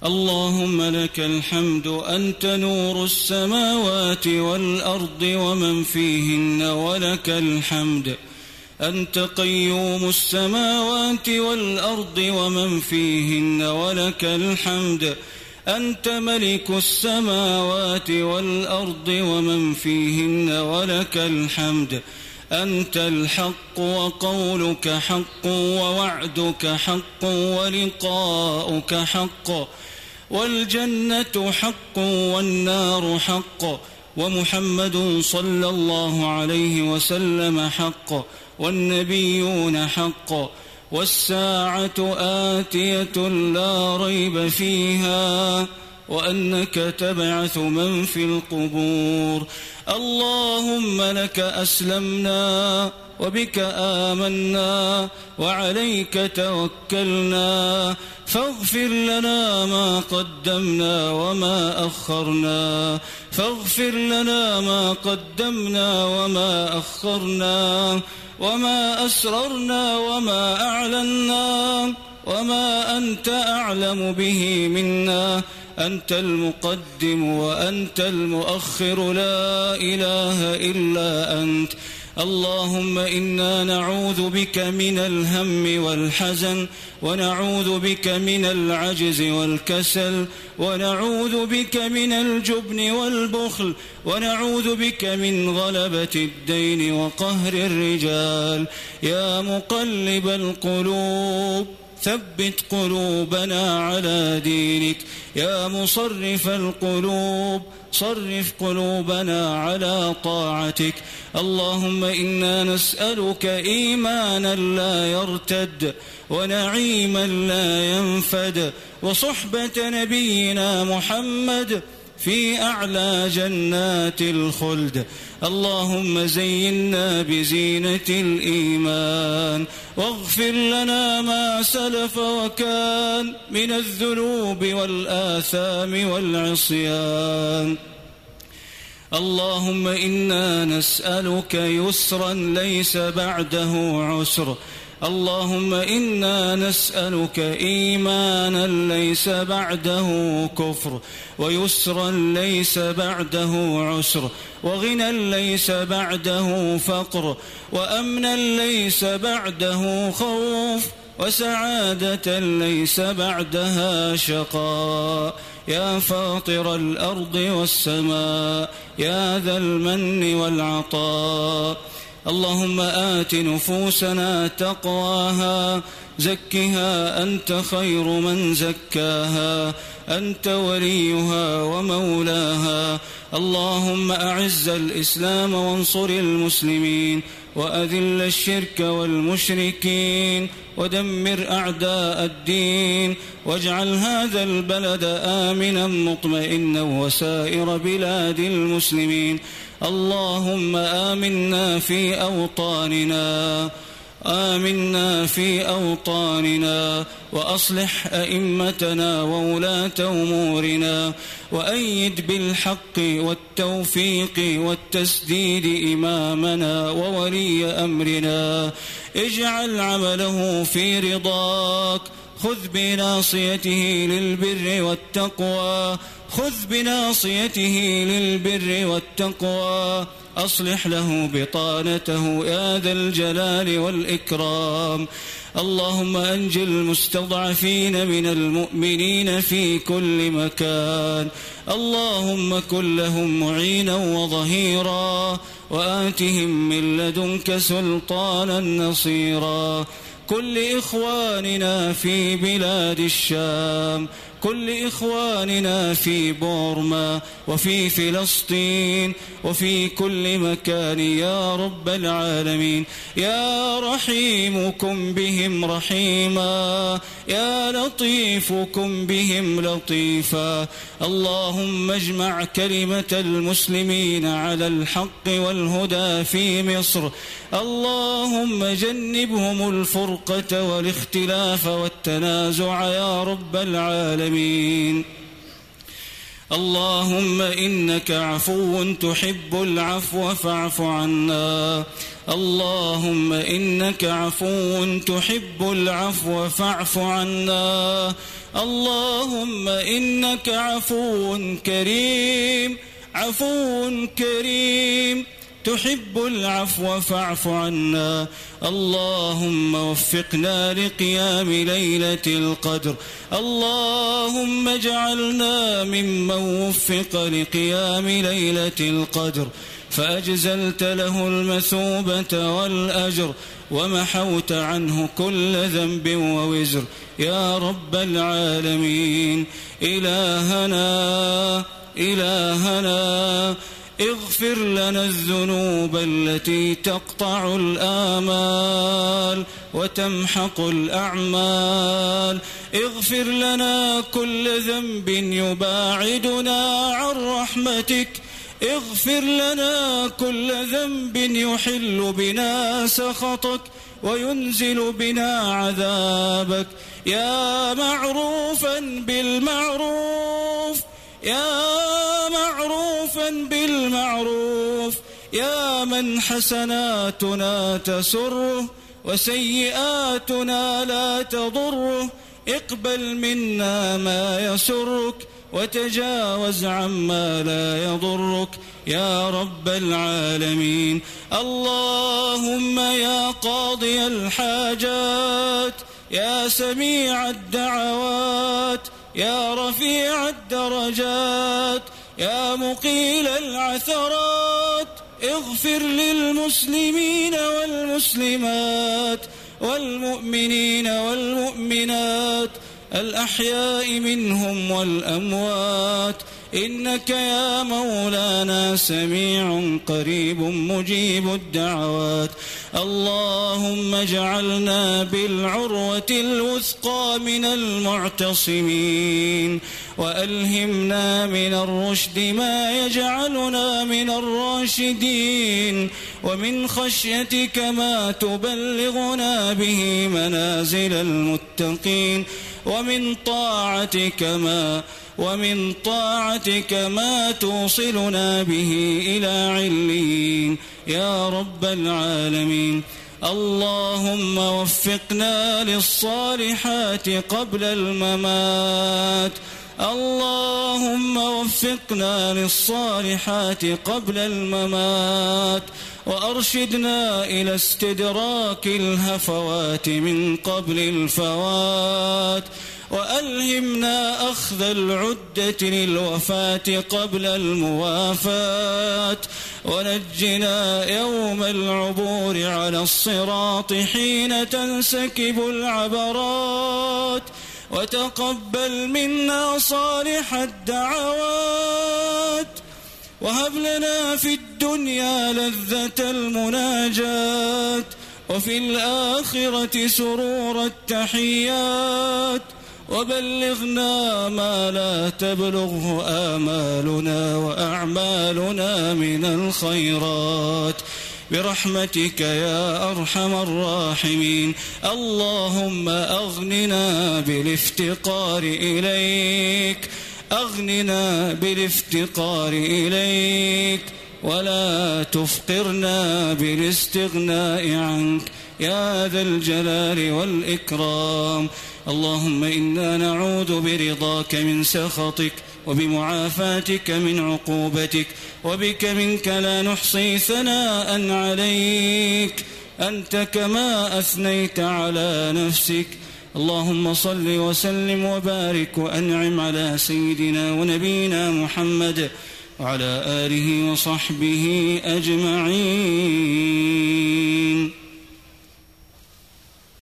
اللهم لك الحمد أنت نور السماوات والأرض ومن فيهن ولك الحمد أنت قيوم السماوات والأرض ومن فيهن ولك الحمد أنت ملك السماوات والأرض ومن فيهن ولك الحمد أنت الحق وقولك حق ووعدك حق ولقاؤك حق والجنة حق والنار حق ومحمد صلى الله عليه وسلم حق والنبيون حق والساعة آتية لا ريب فيها وأنك تبعث من في القبور. اللهم لك أسلمنا وبك آمنا وعليك توكلنا فاغفر لنا ما قدمنا وما أخرنا فاغفر لنا ما قدمنا وما أخرنا وما أسررنا وما أعلنا وما أنت أعلم به منا أنت المقدم وأنت المؤخر لا إله إلا أنت. اللهم إنا نعوذ بك من الهم والحزن ونعوذ بك من العجز والكسل ونعوذ بك من الجبن والبخل ونعوذ بك من غلبة الدين وقهر الرجال. يا مقلب القلوب ثبت قلوبنا على دينك. يا مصرف القلوب صرف قلوبنا على طاعتك. اللهم إنا نسألك إيمانا لا يرتد ونعيما لا ينفد وصحبة نبينا محمد في أعلى جنات الخلد. اللهم زينا بزينة الإيمان واغفر لنا ما سلف وكان من الذنوب والآثام والعصيان. اللهم إنا نسألك يسرا ليس بعده عسر. اللهم إنا نسألك إيمانا ليس بعده كفر ويسرا ليس بعده عسر وغنى ليس بعده فقر وأمنا ليس بعده خوف وسعادة ليس بعدها شقاء. يا فاطر الأرض والسماء يا ذا المن والعطاء. اللهم آت نفوسنا تقواها زكها أنت خير من زكاها أنت وليها ومولاها. اللهم أعز الإسلام وانصر المسلمين وأذل الشرك والمشركين ودمر أعداء الدين واجعل هذا البلد آمنا مطمئنا وسائر بلاد المسلمين. اللهم آمنا في أوطاننا آمنا في أوطاننا وأصلح أئمتنا وولاة أمورنا وأيد بالحق والتوفيق والتسديد إمامنا وولي أمرنا. اجعل عمله في رضاك. خذ بناصيته للبر والتقوى خذ بناصيته للبر والتقوى. أصلح له بطانته يا ذا الجلال والإكرام. اللهم أنج المستضعفين من المؤمنين في كل مكان. اللهم كن لهم معينا وظهيرا وآتهم من لدنك سلطانا نصيرا. كل إخواننا في بلاد الشام كل إخواننا في بورما وفي فلسطين وفي كل مكان يا رب العالمين. يا رحيم كن بهم رحيما يا لطيف كن بهم لطيفا. اللهم اجمع كلمة المسلمين على الحق والهدى في مصر. اللهم جنبهم الفرقة والاختلاف والتنازع يا رب العالمين. اللهم إنك عفو تحب العفو فاعف عنا. اللهم إنك عفو تحب العفو فاعف عنا اللهم إنك عفو كريم عفو كريم تحب العفو فاعف عنا. اللهم وفقنا لقيام ليلة القدر. اللهم اجعلنا ممن وفق لقيام ليلة القدر فأجزلت له المثوبة والأجر ومحوت عنه كل ذنب ووزر يا رب العالمين. إلهنا اغفر لنا الذنوب التي تقطع الآمال وتمحق الأعمال. اغفر لنا كل ذنب يباعدنا عن رحمتك. اغفر لنا كل ذنب يحل بنا سخطك وينزل بنا عذابك. يا معروفا بالمعروف يا من حسناتنا تسره وسيئاتنا لا تضره. اقبل منا ما يسرك وتجاوز عما لا يضرك يا رب العالمين. اللهم يا قاضي الحاجات يا سميع الدعوات يا رفيع الدرجات يا مقيل العثرات اغفر للمسلمين والمسلمات والمؤمنين والمؤمنات الأحياء منهم والأموات إنك يا مولانا سميع قريب مجيب الدعوات. اللهم اجعلنا بالعروة الوثقى من المعتصمين وألهمنا من الرشد ما يجعلنا من الراشدين ومن خشيتك ما تبلغنا به منازل المتقين ومن طاعتك ما توصلنا به إلى عليين يا رب العالمين. اللهم وفقنا للصالحات قبل الممات. اللهم وفقنا للصالحات قبل الممات وأرشدنا إلى استدراك الهفوات من قبل الفوات وألهمنا أخذ العدة للوفاة قبل الموافاة ونجنا يوم العبور على الصراط حين تنسكب العبرات وتقبل منا صالح الدعوات وهب لنا في الدنيا لذة المناجاة وفي الآخرة سرور التحيات وبلغنا ما لا تبلغه آمالنا وأعمالنا من الخيرات برحمتك يا أرحم الراحمين. اللهم أغننا بالافتقار إليك ولا تفقرنا بالاستغناء عنك يا ذا الجلال والإكرام. اللهم إنا نعوذ برضاك من سخطك وبمعافاتك من عقوبتك وبك منك لا نحصي ثناء عليك أنت كما أثنيت على نفسك. اللهم صل وسلم وبارك وأنعم على سيدنا ونبينا محمد وعلى آله وصحبه أجمعين.